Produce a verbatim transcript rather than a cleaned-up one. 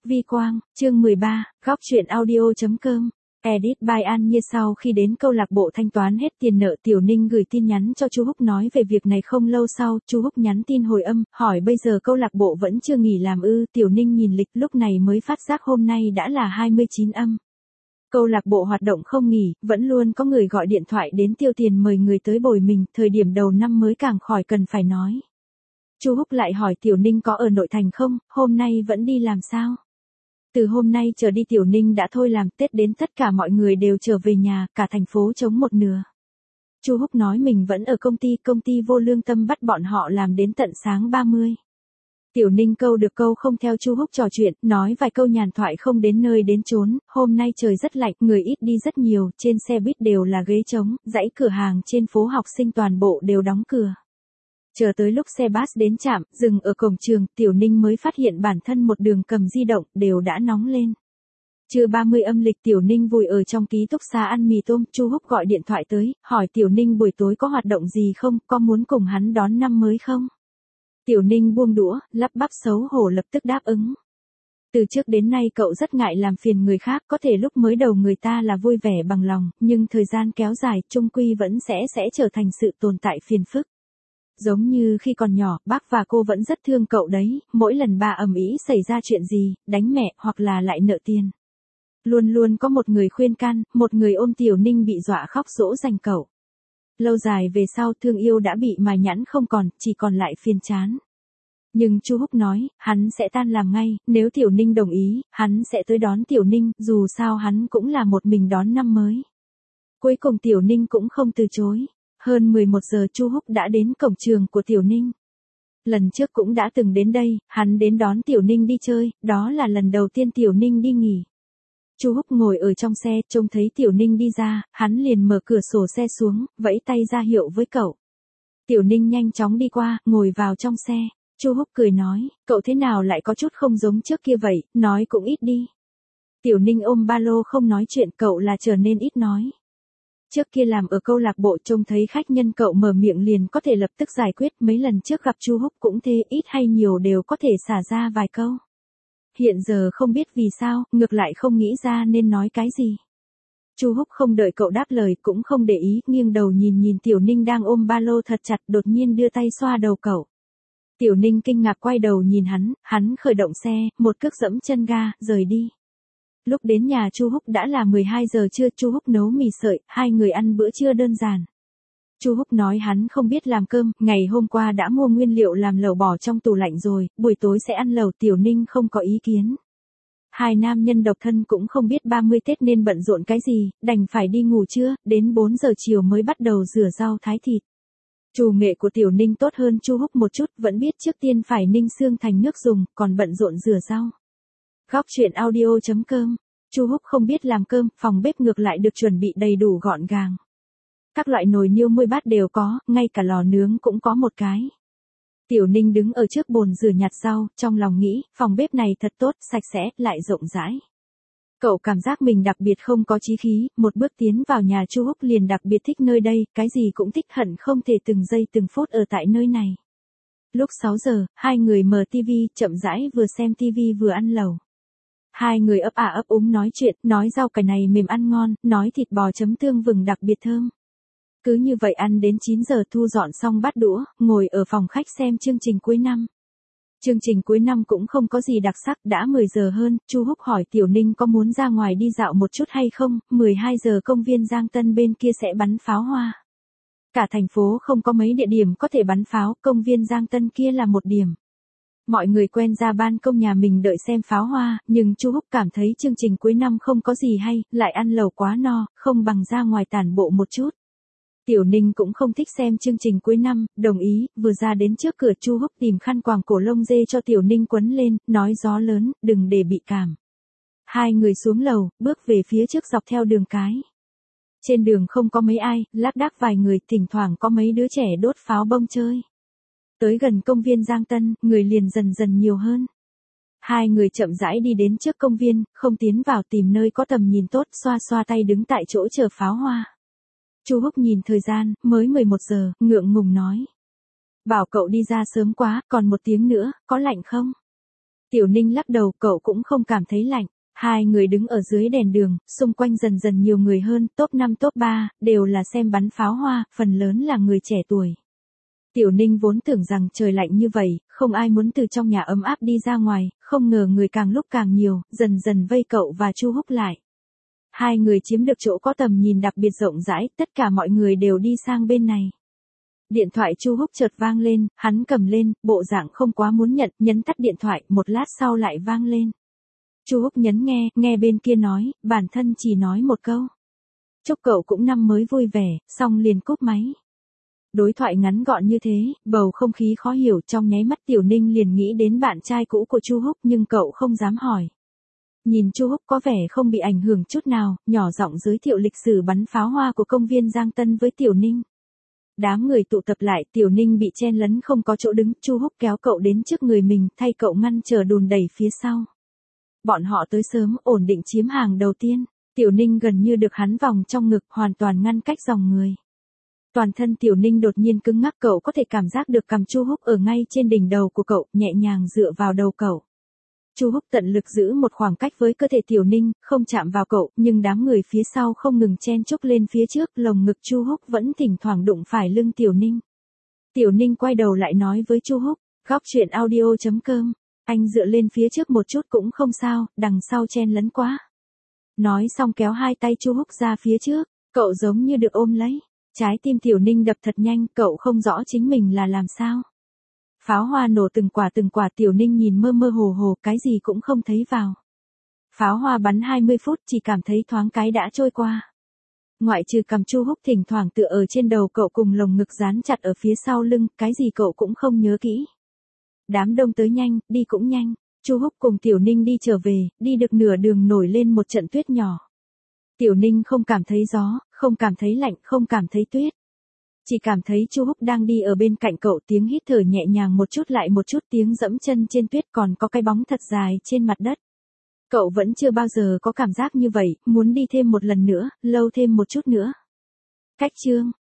Vi Quang, chương mười ba, góc truyện audio.com. Edit by An Nhiên. Sau khi đến câu lạc bộ thanh toán hết tiền nợ, Tiểu Ninh gửi tin nhắn cho Chu Húc nói về việc này. Không lâu sau, Chu Húc nhắn tin hồi âm, hỏi bây giờ câu lạc bộ vẫn chưa nghỉ làm ư? Tiểu Ninh nhìn lịch, lúc này mới phát giác hôm nay đã là hai mươi chín âm. Câu lạc bộ hoạt động không nghỉ, vẫn luôn có người gọi điện thoại đến tiêu tiền mời người tới bồi mình, thời điểm đầu năm mới càng khỏi cần phải nói. Chu Húc lại hỏi Tiểu Ninh có ở nội thành không, hôm nay vẫn đi làm sao? Từ hôm nay trở đi Tiểu Ninh đã thôi làm, Tết đến tất cả mọi người đều trở về nhà, cả thành phố trống một nửa. Chu Húc nói mình vẫn ở công ty, công ty vô lương tâm bắt bọn họ làm đến tận sáng ba mươi. Tiểu Ninh câu được câu không theo Chu Húc trò chuyện, nói vài câu nhàn thoại không đến nơi đến chốn. Hôm nay trời rất lạnh, người ít đi rất nhiều, trên xe buýt đều là ghế trống, dãy cửa hàng trên phố học sinh toàn bộ đều đóng cửa. Chờ tới lúc xe bus đến trạm, dừng ở cổng trường, Tiểu Ninh mới phát hiện bản thân một đường cầm di động, đều đã nóng lên. Trưa ba mươi âm lịch, Tiểu Ninh vùi ở trong ký túc xá ăn mì tôm. Chu Húc gọi điện thoại tới, hỏi Tiểu Ninh buổi tối có hoạt động gì không, có muốn cùng hắn đón năm mới không? Tiểu Ninh buông đũa, lắp bắp xấu hổ lập tức đáp ứng. Từ trước đến nay cậu rất ngại làm phiền người khác, có thể lúc mới đầu người ta là vui vẻ bằng lòng, nhưng thời gian kéo dài, chung quy vẫn sẽ sẽ trở thành sự tồn tại phiền phức. Giống như khi còn nhỏ, bác và cô vẫn rất thương cậu đấy, mỗi lần ba ầm ĩ xảy ra chuyện gì, đánh mẹ hoặc là lại nợ tiền. Luôn luôn có một người khuyên can, một người ôm Tiểu Ninh bị dọa khóc dỗ dành cậu. Lâu dài về sau thương yêu đã bị mài nhẵn không còn, chỉ còn lại phiền chán. Nhưng Chu Húc nói, hắn sẽ tan làm ngay, nếu Tiểu Ninh đồng ý, hắn sẽ tới đón Tiểu Ninh, dù sao hắn cũng là một mình đón năm mới. Cuối cùng Tiểu Ninh cũng không từ chối. Hơn mười một giờ Chu Húc đã đến cổng trường của Tiểu Ninh. Lần trước cũng đã từng đến đây, hắn đến đón Tiểu Ninh đi chơi, đó là lần đầu tiên Tiểu Ninh đi nghỉ. Chu Húc ngồi ở trong xe, trông thấy Tiểu Ninh đi ra, hắn liền mở cửa sổ xe xuống, vẫy tay ra hiệu với cậu. Tiểu Ninh nhanh chóng đi qua, ngồi vào trong xe. Chu Húc cười nói, cậu thế nào lại có chút không giống trước kia vậy, nói cũng ít đi. Tiểu Ninh ôm ba lô không nói chuyện, cậu là trở nên ít nói. Trước kia làm ở câu lạc bộ trông thấy khách nhân cậu mở miệng liền có thể lập tức giải quyết, mấy lần trước gặp Chu Húc cũng thế, ít hay nhiều đều có thể xả ra vài câu. Hiện giờ không biết vì sao, ngược lại không nghĩ ra nên nói cái gì. Chu Húc không đợi cậu đáp lời cũng không để ý, nghiêng đầu nhìn nhìn Tiểu Ninh đang ôm ba lô thật chặt, đột nhiên đưa tay xoa đầu cậu. Tiểu Ninh kinh ngạc quay đầu nhìn hắn, hắn khởi động xe, một cước dẫm chân ga, rời đi. Lúc đến nhà Chu Húc đã là mười hai giờ trưa, Chu Húc nấu mì sợi, hai người ăn bữa trưa đơn giản. Chu Húc nói hắn không biết làm cơm, ngày hôm qua đã mua nguyên liệu làm lẩu bỏ trong tủ lạnh rồi, buổi tối sẽ ăn lẩu. Tiểu Ninh không có ý kiến. Hai nam nhân độc thân cũng không biết ba mươi Tết nên bận rộn cái gì, đành phải đi ngủ trưa, đến bốn giờ chiều mới bắt đầu rửa rau thái thịt. Chủ nghệ của Tiểu Ninh tốt hơn Chu Húc một chút, vẫn biết trước tiên phải ninh xương thành nước dùng, còn bận rộn rửa rau. Góc truyện audio.com. Chu Húc không biết làm cơm, phòng bếp ngược lại được chuẩn bị đầy đủ gọn gàng. Các loại nồi niêu muôi bát đều có, ngay cả lò nướng cũng có một cái. Tiểu Ninh đứng ở trước bồn rửa nhặt rau, trong lòng nghĩ, phòng bếp này thật tốt, sạch sẽ, lại rộng rãi. Cậu cảm giác mình đặc biệt không có chí khí, một bước tiến vào nhà Chu Húc liền đặc biệt thích nơi đây, cái gì cũng thích, hận không thể từng giây từng phút ở tại nơi này. Lúc sáu giờ, hai người mở tivi, chậm rãi vừa xem tivi vừa ăn lẩu. Hai người ấp ả ấp úng nói chuyện, nói rau cải này mềm ăn ngon, nói thịt bò chấm tương vừng đặc biệt thơm. Cứ như vậy ăn đến chín giờ thu dọn xong bát đũa, ngồi ở phòng khách xem chương trình cuối năm. Chương trình cuối năm cũng không có gì đặc sắc, đã mười giờ hơn, Chu Húc hỏi Tiểu Ninh có muốn ra ngoài đi dạo một chút hay không, mười hai giờ công viên Giang Tân bên kia sẽ bắn pháo hoa. Cả thành phố không có mấy địa điểm có thể bắn pháo, công viên Giang Tân kia là một điểm. Mọi người quen ra ban công nhà mình đợi xem pháo hoa, nhưng Chu Húc cảm thấy chương trình cuối năm không có gì hay, lại ăn lẩu quá no, không bằng ra ngoài tản bộ một chút. Tiểu Ninh cũng không thích xem chương trình cuối năm, đồng ý, vừa ra đến trước cửa Chu Húc tìm khăn quàng cổ lông dê cho Tiểu Ninh quấn lên, nói gió lớn, đừng để bị cảm. Hai người xuống lầu, bước về phía trước dọc theo đường cái. Trên đường không có mấy ai, lác đác vài người, thỉnh thoảng có mấy đứa trẻ đốt pháo bông chơi. Tới gần công viên Giang Tân, người liền dần dần nhiều hơn. Hai người chậm rãi đi đến trước công viên, không tiến vào, tìm nơi có tầm nhìn tốt, xoa xoa tay đứng tại chỗ chờ pháo hoa. Chu Húc nhìn thời gian, mới mười một giờ, ngượng ngùng nói. Bảo cậu đi ra sớm quá, còn một tiếng nữa, có lạnh không? Tiểu Ninh lắc đầu, cậu cũng không cảm thấy lạnh. Hai người đứng ở dưới đèn đường, xung quanh dần dần nhiều người hơn, top năm top ba, đều là xem bắn pháo hoa, phần lớn là người trẻ tuổi. Tiểu Ninh vốn tưởng rằng trời lạnh như vậy, không ai muốn từ trong nhà ấm áp đi ra ngoài, không ngờ người càng lúc càng nhiều, dần dần vây cậu và Chu Húc lại. Hai người chiếm được chỗ có tầm nhìn đặc biệt rộng rãi, tất cả mọi người đều đi sang bên này. Điện thoại Chu Húc chợt vang lên, hắn cầm lên, bộ dạng không quá muốn nhận, nhấn tắt điện thoại, một lát sau lại vang lên. Chu Húc nhấn nghe, nghe bên kia nói, bản thân chỉ nói một câu. Chúc cậu cũng năm mới vui vẻ, xong liền cúp máy. Đối thoại ngắn gọn như thế, bầu không khí khó hiểu, trong nháy mắt Tiểu Ninh liền nghĩ đến bạn trai cũ của Chu Húc, nhưng cậu không dám hỏi. Nhìn Chu Húc có vẻ không bị ảnh hưởng chút nào, nhỏ giọng giới thiệu lịch sử bắn pháo hoa của công viên Giang Tân với Tiểu Ninh. Đám người tụ tập lại, Tiểu Ninh bị chen lấn không có chỗ đứng, Chu Húc kéo cậu đến trước người mình, thay cậu ngăn trở đùn đẩy phía sau. Bọn họ tới sớm, ổn định chiếm hàng đầu tiên. Tiểu Ninh gần như được hắn vòng trong ngực, hoàn toàn ngăn cách dòng người. Toàn thân Tiểu Ninh đột nhiên cứng ngắc, cậu có thể cảm giác được cằm Chu Húc ở ngay trên đỉnh đầu của cậu, nhẹ nhàng dựa vào đầu cậu. Chu Húc tận lực giữ một khoảng cách với cơ thể Tiểu Ninh, không chạm vào cậu, nhưng đám người phía sau không ngừng chen chúc lên phía trước, lồng ngực Chu Húc vẫn thỉnh thoảng đụng phải lưng Tiểu Ninh. Tiểu Ninh quay đầu lại nói với Chu Húc, góc chuyện audio chấm com, anh dựa lên phía trước một chút cũng không sao, đằng sau chen lấn quá. Nói xong kéo hai tay Chu Húc ra phía trước, cậu giống như được ôm lấy. Trái tim Tiểu Ninh đập thật nhanh, cậu không rõ chính mình là làm sao. Pháo hoa nổ từng quả từng quả, Tiểu Ninh nhìn mơ mơ hồ hồ, cái gì cũng không thấy vào. Pháo hoa bắn hai mươi phút, chỉ cảm thấy thoáng cái đã trôi qua. Ngoại trừ cằm Chu Húc thỉnh thoảng tựa ở trên đầu cậu cùng lồng ngực dán chặt ở phía sau lưng, cái gì cậu cũng không nhớ kỹ. Đám đông tới nhanh, đi cũng nhanh. Chu Húc cùng Tiểu Ninh đi trở về, đi được nửa đường nổi lên một trận tuyết nhỏ. Tiểu Ninh không cảm thấy gió, không cảm thấy lạnh, không cảm thấy tuyết. Chỉ cảm thấy Chu Húc đang đi ở bên cạnh cậu, tiếng hít thở nhẹ nhàng một chút lại một chút, tiếng dẫm chân trên tuyết, còn có cái bóng thật dài trên mặt đất. Cậu vẫn chưa bao giờ có cảm giác như vậy, muốn đi thêm một lần nữa, lâu thêm một chút nữa. Cách chương